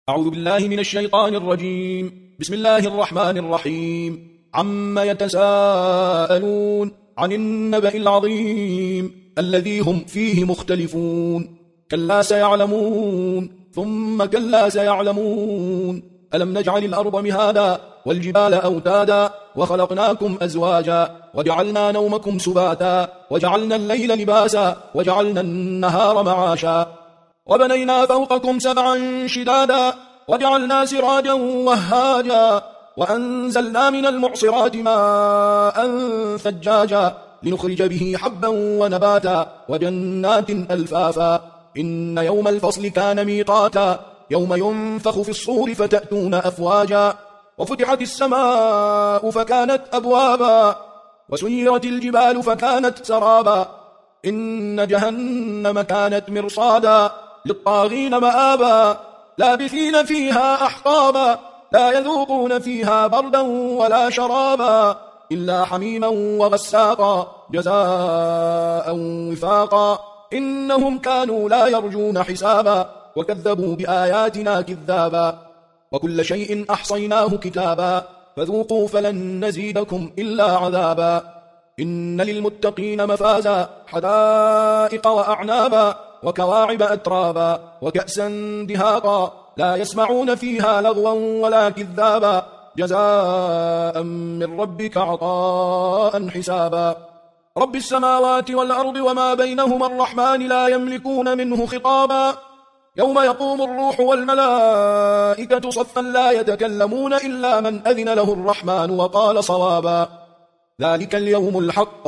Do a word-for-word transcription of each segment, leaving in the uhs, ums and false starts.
أعوذ بالله من الشيطان الرجيم. بسم الله الرحمن الرحيم. عما يتساءلون عن النبأ العظيم الذي هم فيه مختلفون. كلا سيعلمون ثم كلا سيعلمون. ألم نجعل الأرض مهادا والجبال أوتادا وخلقناكم أزواجا وجعلنا نومكم سباتا وجعلنا الليل لباسا وجعلنا النهار معاشا وبنينا فوقكم سبعا شدادا وجعلنا سراجا وهاجا وأنزلنا من المعصرات ماء ثجاجا لنخرج به حبا ونباتا وجنات ألفافا. إن يوم الفصل كان ميقاتا يوم ينفخ في الصور فتأتون أفواجا وفتحت السماء فكانت أبوابا وسيرت الجبال فكانت سرابا. إن جهنم كانت مرصادا للطاغين مآبا لابثين فيها أحقابا لا يذوقون فيها بردا ولا شرابا إلا حميما وغساقا جزاء وفاقا. إنهم كانوا لا يرجون حسابا وكذبوا بآياتنا كذابا وكل شيء أحصيناه كتابا فذوقوا فلن نزيدكم إلا عذابا. إن للمتقين مفازا حدائق وأعنابا وكواعب أترابا وكأسا دهاقا لا يسمعون فيها لغوا ولا كذابا جزاء من ربك عطاء حسابا. رب السماوات والأرض وما بينهما الرحمن لا يملكون منه خطابا. يوم يقوم الروح والملائكة صفا لا يتكلمون إلا من أذن له الرحمن وقال صوابا. ذلك اليوم الحق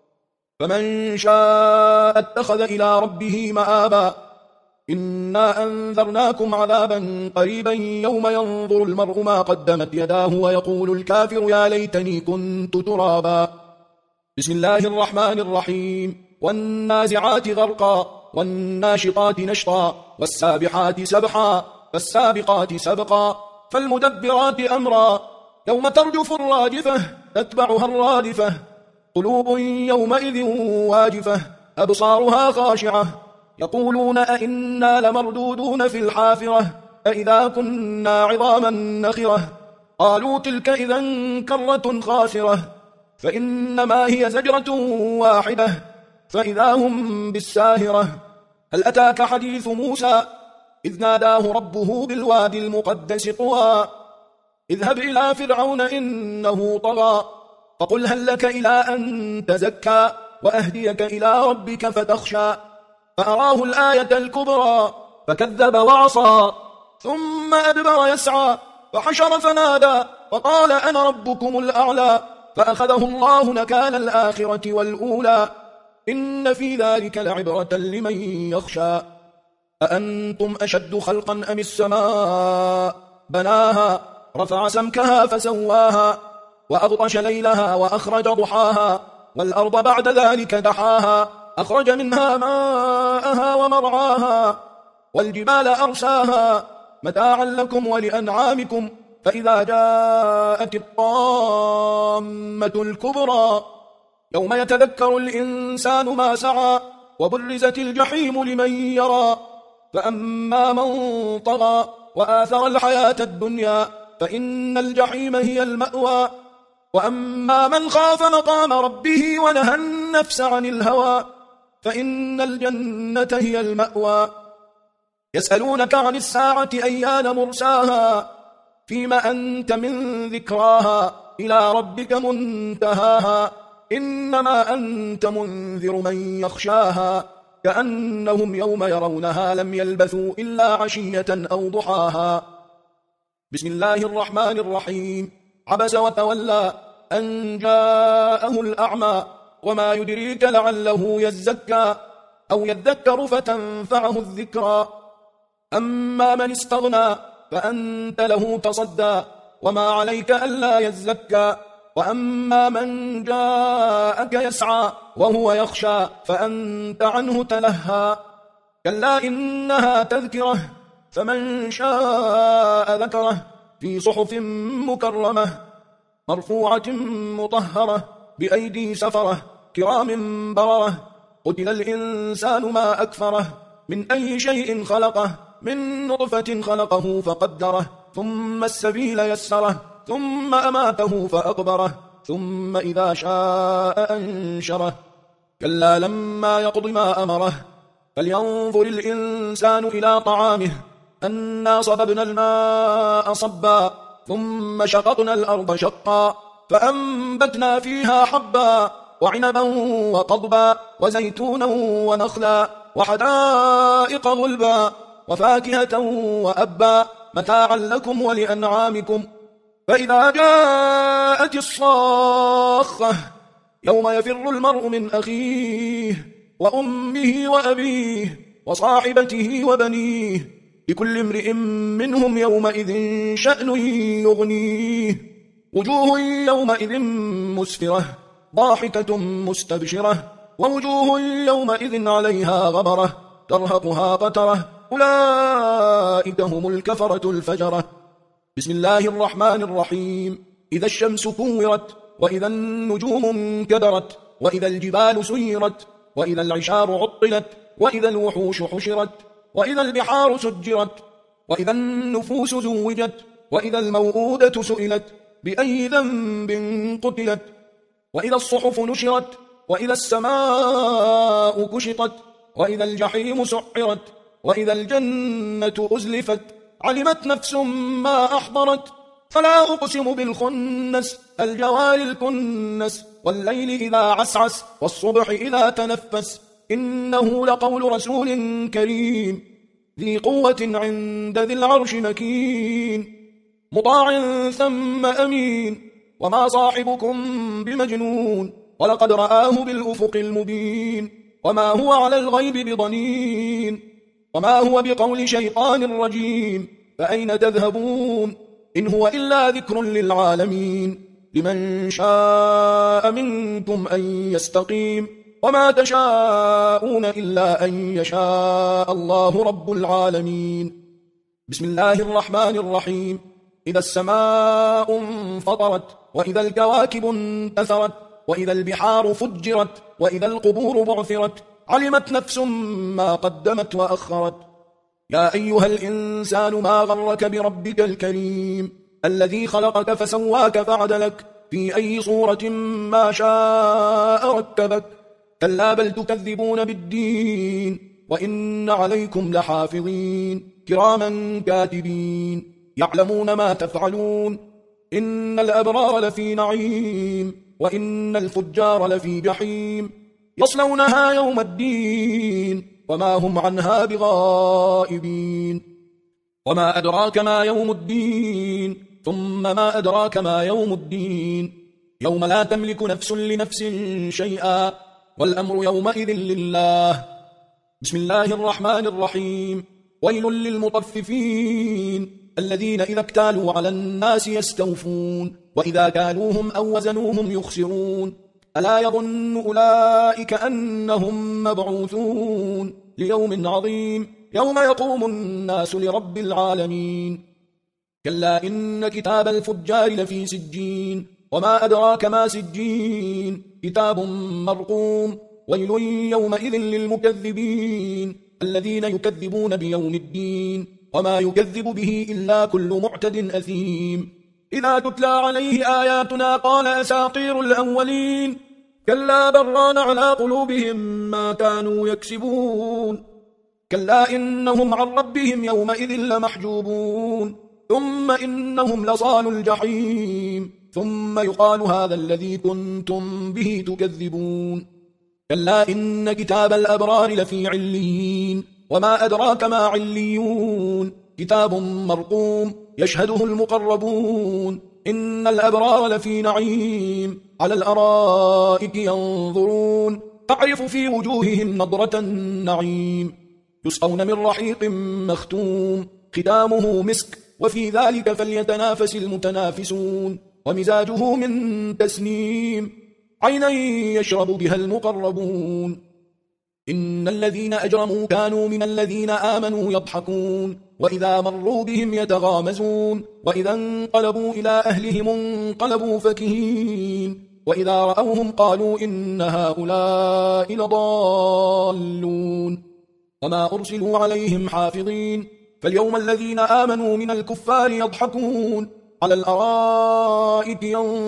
فمن شاء اتخذ إلى ربه مآبا. إنا أنذرناكم عذابا قريبا يوم ينظر المرء ما قدمت يداه ويقول الكافر يا ليتني كنت ترابا. بسم الله الرحمن الرحيم. والنازعات غرقا والناشطات نشطا والسابحات سبحا فالسابقات سبقا فالمدبرات أمرا يوم ترجف الراجفة تتبعها الرادفة قلوب يومئذ واجفة أبصارها خاشعة يقولون أئنا لمردودون في الحافرة أئذا كنا عظاما نخرة قالوا تلك إذا كرة خاسرة فإنما هي زجرة واحدة فإذا هم بالساهرة. هل أتاك حديث موسى إذ ناداه ربه بالوادي المقدس طوى اذهب إلى فرعون إنه طغى فقل هل لك إلى أن تزكى وأهديك إلى ربك فتخشى فأراه الآية الكبرى فكذب وعصى ثم أدبر يسعى فحشر فنادى فقال أنا ربكم الأعلى فأخذه الله نكال الآخرة والأولى إن في ذلك لعبرة لمن يخشى. أأنتم أشد خلقا أم السماء بناها رفع سمكها فسواها وأغطش ليلها وأخرج ضحاها والأرض بعد ذلك دحاها أخرج منها ماءها ومرعاها والجبال أرساها متاعا لكم ولأنعامكم فإذا جاءت الطامة الكبرى يوم يتذكر الإنسان ما سعى وبرزت الجحيم لمن يرى فأما من طغى وآثر الحياة الدنيا فإن الجحيم هي المأوى وأما من خاف مقام ربه ونهى النفس عن الهوى فإن الجنة هي المأوى. يسألونك عن الساعة أيان مرساها فيما أنت من ذكراها إلى ربك منتهاها إنما أنت منذر من يخشاها كأنهم يوم يرونها لم يلبثوا إلا عشية أو ضحاها. بسم الله الرحمن الرحيم. عبس وتولى أن جاءه الأعمى وما يدريك لعله يزكى أو يذكر فتنفعه الذكرى. أما من استغنى فأنت له تصدى وما عليك ألا يزكى وأما من جاءك يسعى وهو يخشى فأنت عنه تلهى. كلا إنها تذكرة فمن شاء ذكره في صحف مكرمة مرفوعة مطهرة بأيدي سفرة كرام بررة. قتل الإنسان ما أكفره من أي شيء خلقه من نطفة خلقه فقدره ثم السبيل يسره ثم أماته فأقبره ثم إذا شاء أنشره كلا لما يقض ما أمره فلينظر الإنسان إلى طعامه أنا صببنا الماء صبا ثم شققنا الأرض شقا فأنبتنا فيها حبا وعنبا وقضبا وزيتونا ونخلا وحدائق غلبا وفاكهة وأبا متاعا لكم ولأنعامكم فإذا جاءت الصاخة يوم يفر المرء من أخيه وأمه وأبيه وصاحبته وبنيه لكل امرئ منهم يومئذ شأن يغنيه وجوه يومئذ مسفرة ضاحكة مستبشرة ووجوه يومئذ عليها غبرة ترهقها قترة أولئك هم الكفرة الفجرة بسم الله الرحمن الرحيم إذا الشمس كورت وإذا النجوم انكدرت وإذا الجبال سيرت وإذا العشار عطلت وإذا الوحوش حشرت وإذا البحار سجرت وإذا النفوس زوجت وإذا الموءودة سئلت بأي ذنب قتلت وإذا الصحف نشرت وإذا السماء كشطت وإذا الجحيم سعرت وإذا الجنة أزلفت علمت نفس ما أحضرت فلا أقسم بالخنس الجوار الكنس والليل إذا عسعس والصبح إذا تنفس إنه لقول رسول كريم ذي قوة عند ذي العرش مكين مطاع ثم أمين وما صاحبكم بمجنون ولقد رآه بالأفق المبين وما هو على الغيب بضنين وما هو بقول شيطان رجيم فأين تذهبون إن هو إلا ذكر للعالمين لمن شاء منكم أن يستقيم وما تشاءون إلا أن يشاء الله رب العالمين بسم الله الرحمن الرحيم إذا السماء انفطرت وإذا الكواكب انتثرت وإذا البحار فجرت وإذا القبور بعثرت علمت نفس ما قدمت وأخرت يا أيها الإنسان ما غرك بربك الكريم الذي خلقك فسواك فعدلك في أي صورة ما شاء ركبك كلا بل تكذبون بالدين وإن عليكم لحافظين كراما كاتبين يعلمون ما تفعلون إن الأبرار لفي نعيم وإن الفجار لفي جحيم يصلونها يوم الدين وما هم عنها بغائبين وما أدراك ما يوم الدين ثم ما أدراك ما يوم الدين يوم لا تملك نفس لنفس شيئا والأمر يومئذ لله بسم الله الرحمن الرحيم ويل للمطففين الذين إذا اكتالوا على الناس يستوفون وإذا كالوهم أو وزنوهم يخسرون ألا يظن أولئك أنهم مبعوثون ليوم عظيم يوم يقوم الناس لرب العالمين كلا إن كتاب الفجار لفي سجين وما أدراك ما سجين كتاب مرقوم ويل يومئذ للمكذبين الذين يكذبون بيوم الدين وما يكذب به إلا كل معتد أثيم إذا تتلى عليه آياتنا قال أساطير الأولين كلا بران على قلوبهم ما كانوا يكسبون كلا إنهم عن ربهم يومئذ لمحجوبون ثم إنهم لصال الجحيم ثم يقال هذا الذي كنتم به تكذبون كلا إن كتاب الأبرار لفي عليين وما أدراك ما عليون كتاب مرقوم يشهده المقربون إن الأبرار لفي نعيم على الأرائك ينظرون تعرف في وجوههم نضرة النعيم يسقون من رحيق مختوم ختامه مسك وفي ذلك فليتنافس المتنافسون ومزاجه من تسنيم عينا يشرب بها المقربون إن الذين أجرموا كانوا من الذين آمنوا يضحكون وإذا مروا بهم يتغامزون وإذا انقلبوا إلى أهلهم انقلبوا فكهين وإذا رأوهم قالوا إن هؤلاء لضالون وما أرسلوا عليهم حافظين فاليوم الذين آمنوا من الكفار يضحكون على الأرائك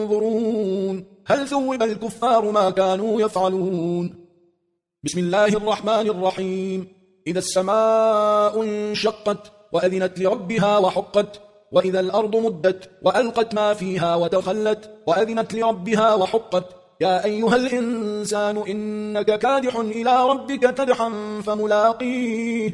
ينظرون هل ثوب الكفار ما كانوا يفعلون. بسم الله الرحمن الرحيم. إذا السماء انشقت وأذنت لربها وحقت وإذا الأرض مدت وألقت ما فيها وتخلت وأذنت لربها وحقت يا أيها الإنسان إنك كادح إلى ربك كدحا فملاقيه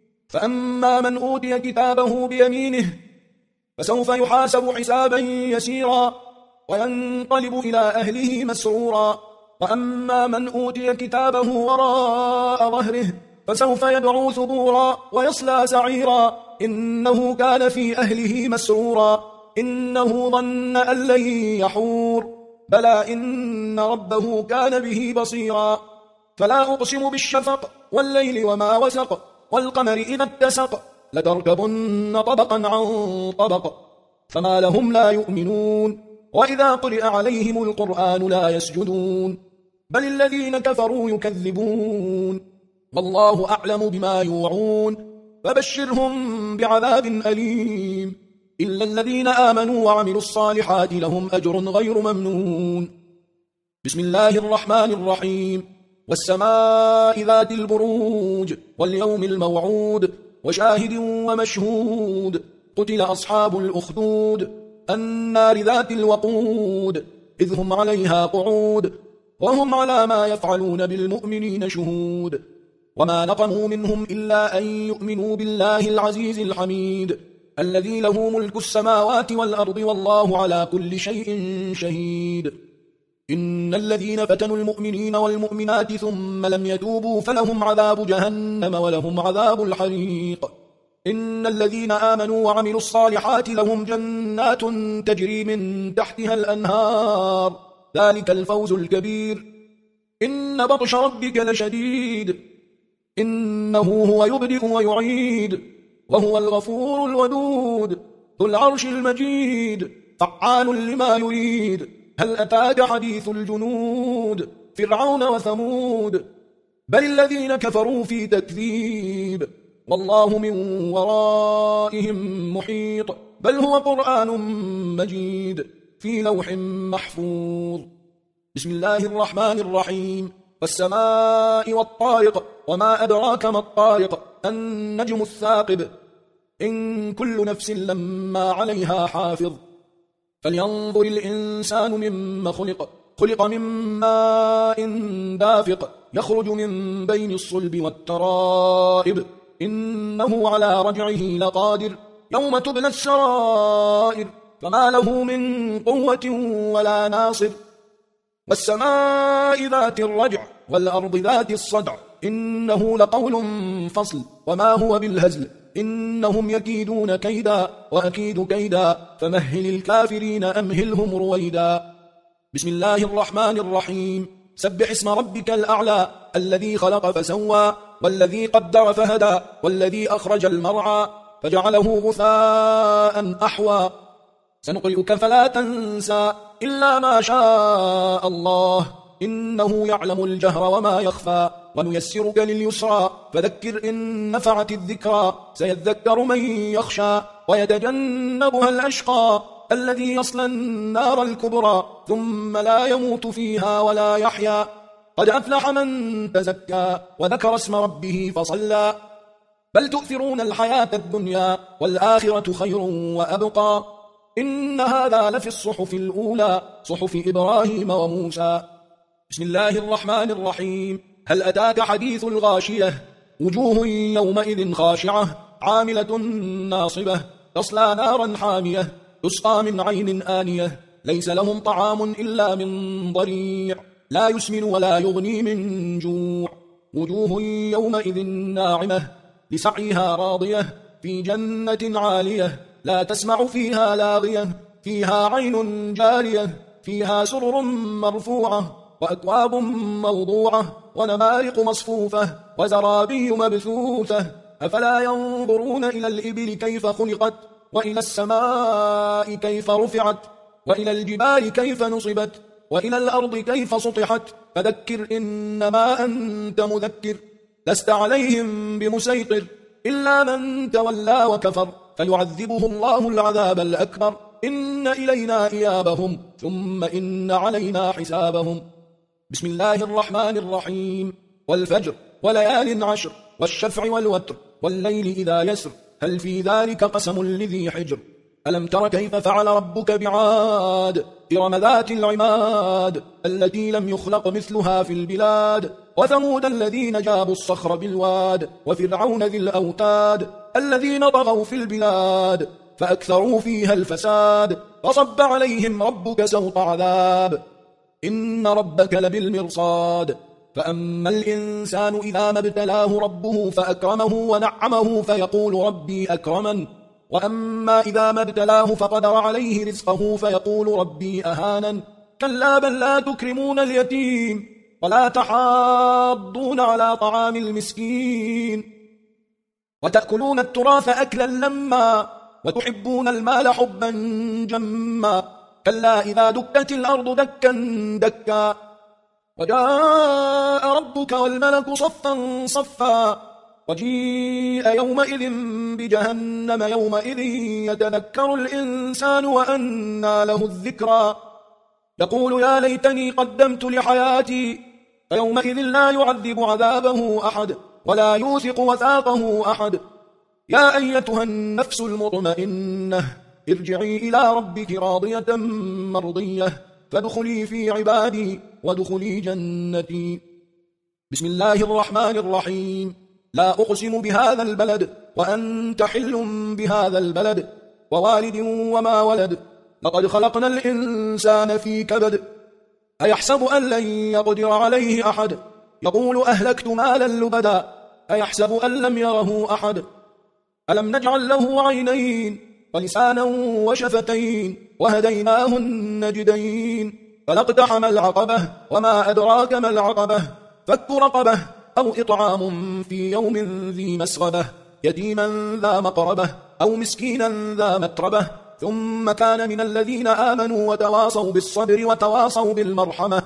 فأما من أوتي كتابه بيمينه فسوف يحاسب حسابا يسيرا وينقلب إلى أهله مسرورا وأما من أوتي كتابه وراء ظهره فسوف يدعو ثبورا ويصلى سعيرا إنه كان في أهله مسرورا إنه ظن أن لن يحور بلى إن ربه كان به بصيرا فلا أقسم بالشفق والليل وما وسق والقمر إذا اتسق لتركبن طبقا عن طبق فما لهم لا يؤمنون وإذا قرئ عليهم القرآن لا يسجدون بل الذين كفروا يكذبون والله أعلم بما يوعون فبشرهم بعذاب أليم إلا الذين آمنوا وعملوا الصالحات لهم أجر غير ممنون. بسم الله الرحمن الرحيم. والسماء ذات البروج واليوم الموعود وشاهد ومشهود قتل أصحاب الأخدود النار ذات الوقود إذ هم عليها قعود وهم على ما يفعلون بالمؤمنين شهود وما نقموا منهم إلا أن يؤمنوا بالله العزيز الحميد الذي له ملك السماوات والأرض والله على كل شيء شهيد. إن الذين فتنوا المؤمنين والمؤمنات ثم لم يتوبوا فلهم عذاب جهنم ولهم عذاب الحريق. إن الذين آمنوا وعملوا الصالحات لهم جنات تجري من تحتها الأنهار ذلك الفوز الكبير. إن بطش ربك لشديد إنه هو يبدئ ويعيد وهو الغفور الودود ذو العرش المجيد فعال لما يريد. هل أتاك حديث الجنود فرعون وثمود بل الذين كفروا في تكذيب والله من ورائهم محيط بل هو قرآن مجيد في لوح محفوظ. بسم الله الرحمن الرحيم. والسماء والطارق وما أدراك ما الطارق النجم الثاقب إن كل نفس لما عليها حافظ. فلينظر الإنسان مما خلق خلق من ماء دافق يخرج من بين الصلب والترائب إنه على رجعه لقادر يوم تبلى السرائر فما له من قوة ولا ناصر. والسماء ذات الرجع والأرض ذات الصدع إنه لقول فصل وما هو بالهزل إنهم يكيدون كيدا وأكيد كيدا فمهل الكافرين أمهلهم رويدا. بسم الله الرحمن الرحيم. سبح اسم ربك الأعلى الذي خلق فسوى والذي قدر فهدى والذي أخرج المرعى فجعله غثاء أحوى سنقرئك فلا تنسى إلا ما شاء الله إنه يعلم الجهر وما يخفى ونيسرك لليسرى فذكر إن نفعت الذكرى سيذكر من يخشى ويتجنبها الأشقى الذي يصلى النار الكبرى ثم لا يموت فيها ولا يحيا قد أفلح من تزكى وذكر اسم ربه فصلى بل تؤثرون الحياة الدنيا والآخرة خير وأبقى إن هذا لفي الصحف الأولى صحف إبراهيم وموسى. بسم الله الرحمن الرحيم. هل أتاك حديث الغاشية وجوه يومئذ خاشعة عاملة ناصبة تصلى نارا حامية تسقى من عين آنية ليس لهم طعام إلا من ضريع لا يسمن ولا يغني من جوع وجوه يومئذ ناعمة لسعيها راضية في جنة عالية لا تسمع فيها لاغية فيها عين جارية فيها سرر مرفوعة وأكواب موضوعة ونمارق مصفوفة وزرابي مبثوثة أفلا ينظرون إلى الإبل كيف خلقت وإلى السماء كيف رفعت وإلى الجبال كيف نصبت وإلى الأرض كيف سطحت فذكر إنما أنت مذكر لست عليهم بمسيطر إلا من تولى وكفر فيعذبه الله العذاب الأكبر إن إلينا إيابهم ثم إن علينا حسابهم. بسم الله الرحمن الرحيم. والفجر وليال عشر والشفع والوتر والليل إذا يسر هل في ذلك قسم لذي حجر. ألم تر كيف فعل ربك بعاد إرم ذات العماد التي لم يخلق مثلها في البلاد وثمود الذين جابوا الصخر بالواد وفرعون ذي الأوتاد الذين طغوا في البلاد فأكثروا فيها الفساد فصب عليهم ربك سوط عذاب إن ربك لبالمرصاد. فأما الإنسان إذا ما ابتلاه ربه فأكرمه ونعمه فيقول ربي أكرمن وأما إذا ما ابتلاه فقدر عليه رزقه فيقول ربي أهانن. كلا بل لا تكرمون اليتيم ولا تحاضون على طعام المسكين وتأكلون التراث أكلا لما وتحبون المال حبا جما كلا إذا دكت الأرض دكا دكا وجاء ربك والملك صفا صفا وجيء يومئذ بجهنم يومئذ يتذكر الإنسان وأنى له الذكرى يقول يا ليتني قدمت لحياتي فيومئذ لا يعذب عذابه أحد ولا يوثق وثاقه أحد. يا أيتها النفس المطمئنة ارجعي إلى ربك راضية مرضية فادخلي في عبادي وادخلي جنتي. بسم الله الرحمن الرحيم. لا أقسم بهذا البلد وأنت حل بهذا البلد ووالد وما ولد لقد خلقنا الإنسان في كبد أيحسب أن لن يقدر عليه أحد يقول أهلكت مالا لبدا أيحسب أن لم يره أحد ألم نجعل له عينين ولسانا وشفتين وهديناه النجدين فلاقتحم العقبة وما أدراك ما العقبة فك رقبة أو إطعام في يوم ذي مسغبة يتيما ذا مقربة أو مسكينا ذا متربة ثم كان من الذين آمنوا وتواصوا بالصبر وتواصوا بالمرحمة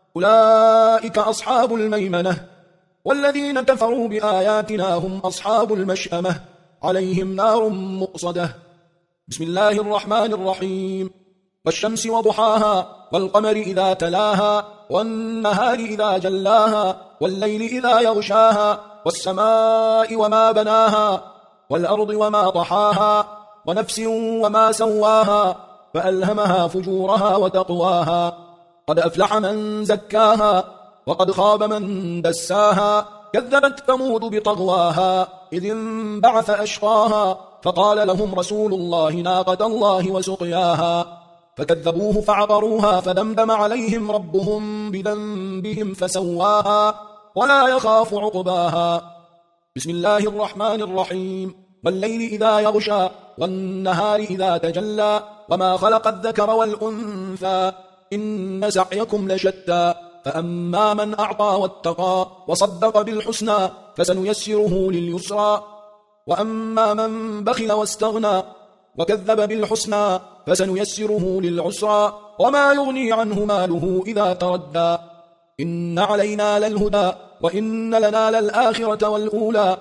أولئك أصحاب الميمنة والذين كفروا بآياتنا هم أصحاب المشأمة عليهم نار مؤصدة. بسم الله الرحمن الرحيم. والشمس وضحاها والقمر إذا تلاها والنهار إذا جلاها والليل إذا يغشاها والسماء وما بناها والأرض وما طحاها ونفس وما سواها فألهمها فجورها وتقواها قد أفلح من زكاها وقد خاب من دساها كذبت ثمود بطغواها إذ انبعث أشقاها فقال لهم رسول الله ناقة الله وسقياها فكذبوه فعقروها فدمدم عليهم ربهم بذنبهم فسواها ولا يخاف عقباها. بسم الله الرحمن الرحيم. والليل إذا يغشى والنهار إذا تجلى وما خلق الذكر والأنثى إن سعيكم لشتى فأما من أعطى واتقى وصدق بالحسنى فسنيسره لليسرى وأما من بخل واستغنى وكذب بالحسنى فسنيسره للعسرى وما يغني عنه ماله إذا تردى إن علينا للهدى وإن لنا للآخرة والأولى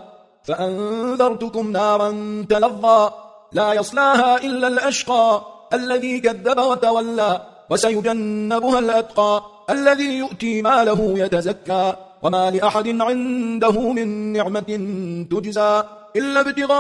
فأنذرتكم نارا تلظى لا يصلاها إلا الأشقى الذي كذب وتولى وسيجنبها الأتقى الذي يؤتي ماله يتزكى وما لأحد عنده من نعمة تجزى إلا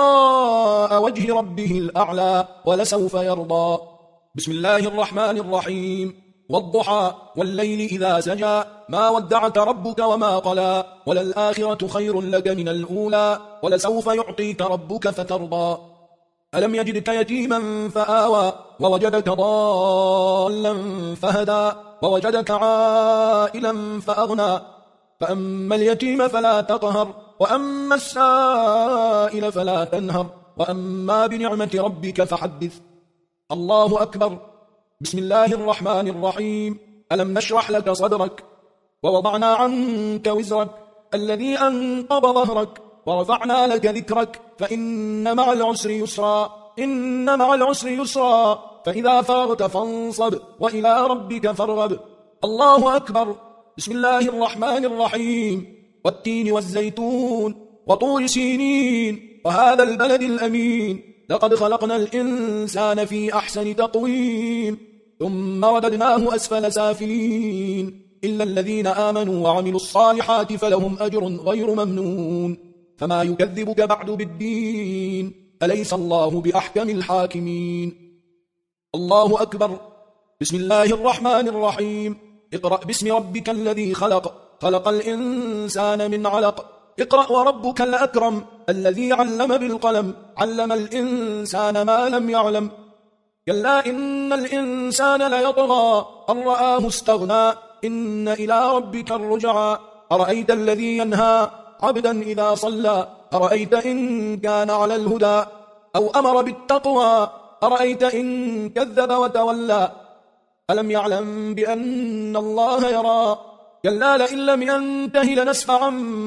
ابتغاء وجه ربه الأعلى ولسوف يرضى. بسم الله الرحمن الرحيم. والضحى والليل إذا سجى ما ودعك ربك وما قلى وللآخرة خير لك من الأولى ولسوف يعطيك ربك فترضى. ألم يجدك يتيما فآوى ووجدك ضالا فهدى ووجدك عائلا فأغنى فأما اليتيم فلا تقهر وأما السائل فلا تنهر وأما بنعمة ربك فحدث. الله أكبر. بسم الله الرحمن الرحيم. ألم نشرح لك صدرك ووضعنا عنك وزرك الذي أنقض ظهرك ورفعنا لك ذكرك فإن مع العسر يسرا إن مع العسر يسرا فإذا فرغت فانصب وإلى ربك فارغب. الله أكبر. بسم الله الرحمن الرحيم. والتين والزيتون وطور سينين وهذا البلد الأمين لقد خلقنا الإنسان في أحسن تقويم ثم رددناه أسفل سافلين إلا الذين آمنوا وعملوا الصالحات فلهم أجر غير ممنون فما يكذبك بعد بالدين أليس الله بأحكم الحاكمين الله أكبر بسم الله الرحمن الرحيم اقرأ باسم ربك الذي خلق خلق الإنسان من علق اقرأ وربك الأكرم الذي علم بالقلم علم الإنسان ما لم يعلم كلا إن الإنسان ليطغى أن رآه استغنى إن إلى ربك الرجعى أرأيت الذي ينهى عبدا إذا صلى أرأيت إن كان على الهدى أو أمر بالتقوى أرأيت إن كذب وتولى ألم يعلم بأن الله يرى كلا لئن لم ينته لنسفعا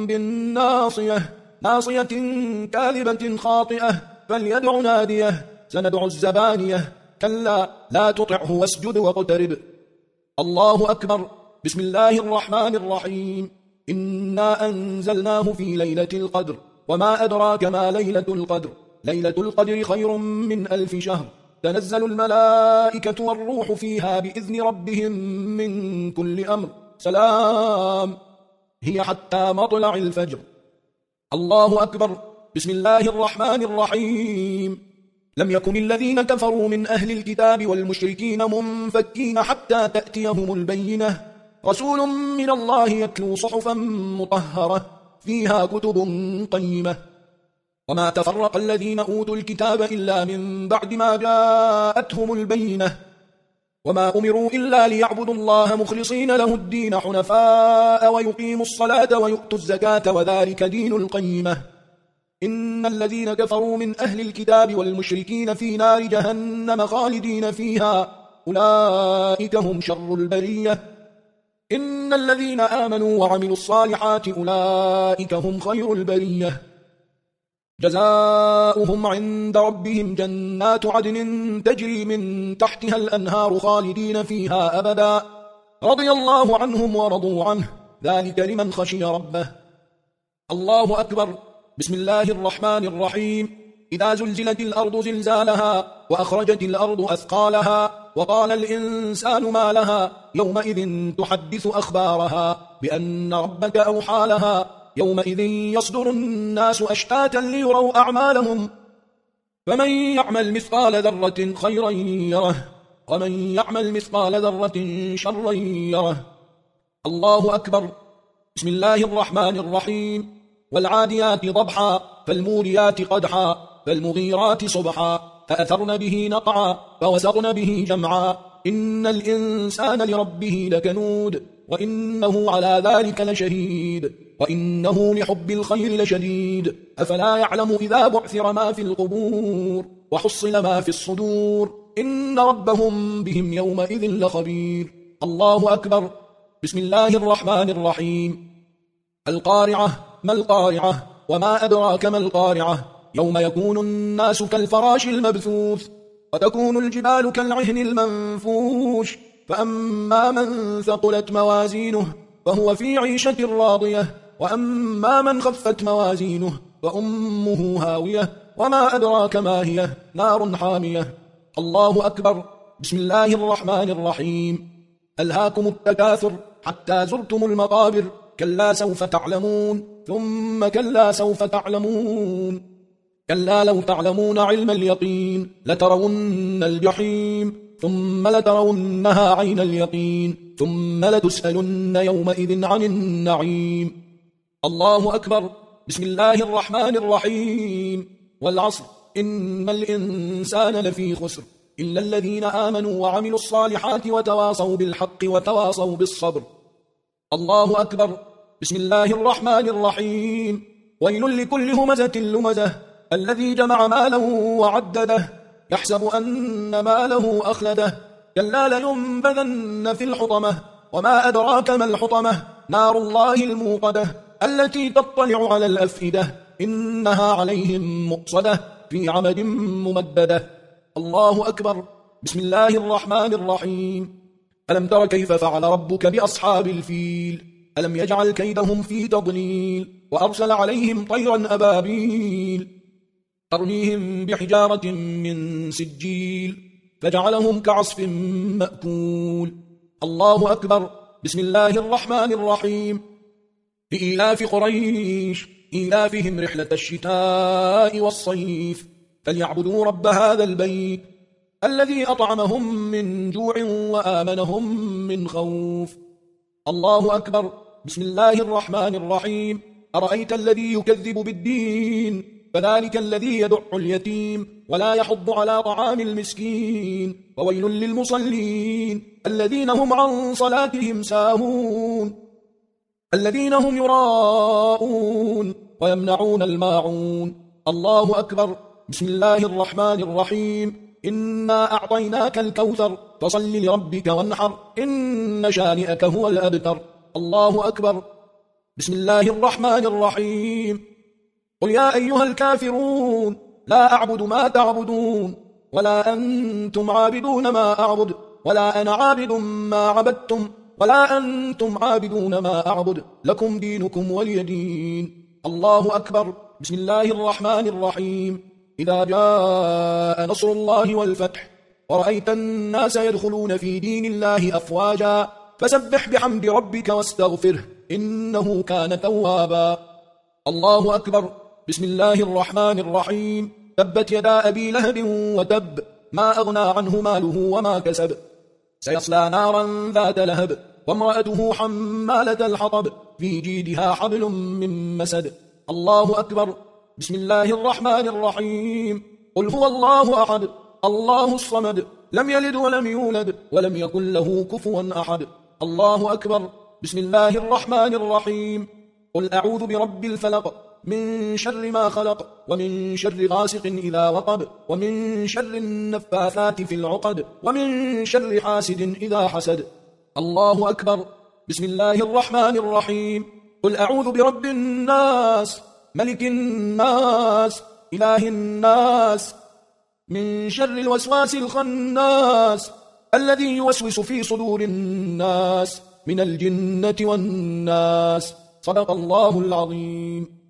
بالناصية ناصية كاذبة خاطئة فليدع ناديه سندع الزبانية كلا لا تطعه واسجد واقترب الله أكبر بسم الله الرحمن الرحيم إنا أنزلناه في ليلة القدر وما أدراك ما ليلة القدر ليلة القدر خير من ألف شهر تنزل الملائكة والروح فيها بإذن ربهم من كل أمر سلام هي حتى مطلع الفجر الله أكبر بسم الله الرحمن الرحيم لم يكن الذين كفروا من أهل الكتاب والمشركين منفكين حتى تأتيهم البينة رسول من الله يتلو صحفا مطهرة فيها كتب قيمة وما تفرق الذين أوتوا الكتاب إلا من بعد ما جاءتهم البينة وما أمروا إلا ليعبدوا الله مخلصين له الدين حنفاء ويقيموا الصلاة ويؤتوا الزكاة وذلك دين القيمة إن الذين كفروا من أهل الكتاب والمشركين في نار جهنم خالدين فيها أولئك هم شر البرية إن الذين آمنوا وعملوا الصالحات أولئك هم خير البرية جزاؤهم عند ربهم جنات عدن تجري من تحتها الأنهار خالدين فيها أبدا رضي الله عنهم ورضوا عنه ذلك لمن خشي ربه الله أكبر بسم الله الرحمن الرحيم إذا زلزلت الأرض زلزالها وأخرجت الأرض أثقالها وقال الإنسان ما لها يومئذ تحدث أخبارها بأن ربك أوحى لها يومئذ يصدر الناس أشتاتا ليروا أعمالهم فمن يعمل مثقال ذرة خيرا يره ومن يعمل مثقال ذرة شرا يره الله أكبر بسم الله الرحمن الرحيم والعاديات ضبحا فالموريات قدحا فالمغيرات صبحا فأثرن به نقعا فوسطن به جمعا إن الإنسان لربه لكنود وإنه على ذلك لشهيد وإنه لحب الخير لشديد أفلا يعلم إذا بعثر ما في القبور وحصل ما في الصدور إن ربهم بهم يومئذ لخبير الله أكبر بسم الله الرحمن الرحيم القارعة ما القارعة وما أدراك ما القارعة يوم يكون الناس كالفراش المبثوث وتكون الجبال كالعهن المنفوش فأما من ثقلت موازينه فهو في عيشة راضية وأما من خفت موازينه فأمه هاوية وما أدراك ما هي نار حامية الله أكبر بسم الله الرحمن الرحيم ألهاكم التكاثر حتى زرتم المقابر كلا سوف تعلمون ثم كلا سوف تعلمون كلا لو تعلمون علم اليقين لترون الجحيم ثم لترونها عين اليقين ثم لتسألن يومئذ عن النعيم الله أكبر بسم الله الرحمن الرحيم والعصر إن الإنسان لفي خسر إلا الذين آمنوا وعملوا الصالحات وتواصوا بالحق وتواصوا بالصبر الله أكبر بسم الله الرحمن الرحيم ويل لكل همزة لمزة الذي جمع ماله وعدده يحسب أن ماله أخلده كلا لينبذن في الحطمة وما أدراك ما الحطمة نار الله الموقدة التي تطلع على الأفئدة إنها عليهم مؤصدة في عمد ممددة الله أكبر بسم الله الرحمن الرحيم ألم تر كيف فعل ربك بأصحاب الفيل ألم يجعل كيدهم في تضليل وأرسل عليهم طيرا أبابيل ترميهم بحجارة من سجيل فجعلهم كعصف مأكول. الله أكبر. بسم الله الرحمن الرحيم. لإيلاف قريش إيلافهم رحلة الشتاء والصيف فليعبدوا رب هذا البيت الذي أطعمهم من جوع وآمنهم من خوف. الله أكبر. بسم الله الرحمن الرحيم. أرأيت الذي يكذب بالدين فذلك الذي يدع اليتيم ولا يحض على طعام المسكين وويل للمصلين الذين هم عن صلاتهم ساهون الذين هم يراءون ويمنعون الماعون. الله أكبر. بسم الله الرحمن الرحيم. إنا أعطيناك الكوثر فصل لربك وانحر إن شانئك هو الأبتر. الله أكبر. بسم الله الرحمن الرحيم. قل يا أيها الكافرون لا أعبد ما تعبدون ولا أنتم عابدون ما أعبد ولا أنا عابد ما عبدتم ولا أنتم عابدون ما أعبد لكم دينكم ولي دين. الله أكبر. بسم الله الرحمن الرحيم. إذا جاء نصر الله والفتح ورأيت الناس يدخلون في دين الله أفواجا فسبح بحمد ربك واستغفره إنه كان توابا. الله أكبر. بسم الله الرحمن الرحيم. تبت يدا أبي لهب وتب ما أغنى عنه ماله وما كسب سيصلى نارا ذات لهب وامرأته حمالة الحطب في جيدها حبل من مسد. الله أكبر. بسم الله الرحمن الرحيم. قل هو الله أحد الله الصمد لم يلد ولم يولد ولم يكن له كفوا أحد. الله أكبر. بسم الله الرحمن الرحيم. قل أعوذ برب الفلق من شر ما خلق ومن شر غاسق إذا وقب ومن شر النفاثات في العقد ومن شر حاسد إذا حسد. الله أكبر. بسم الله الرحمن الرحيم. قل أعوذ برب الناس ملك الناس إله الناس من شر الوسواس الخناس الذي يوسوس في صدور الناس من الجنة والناس. صدق الله العظيم.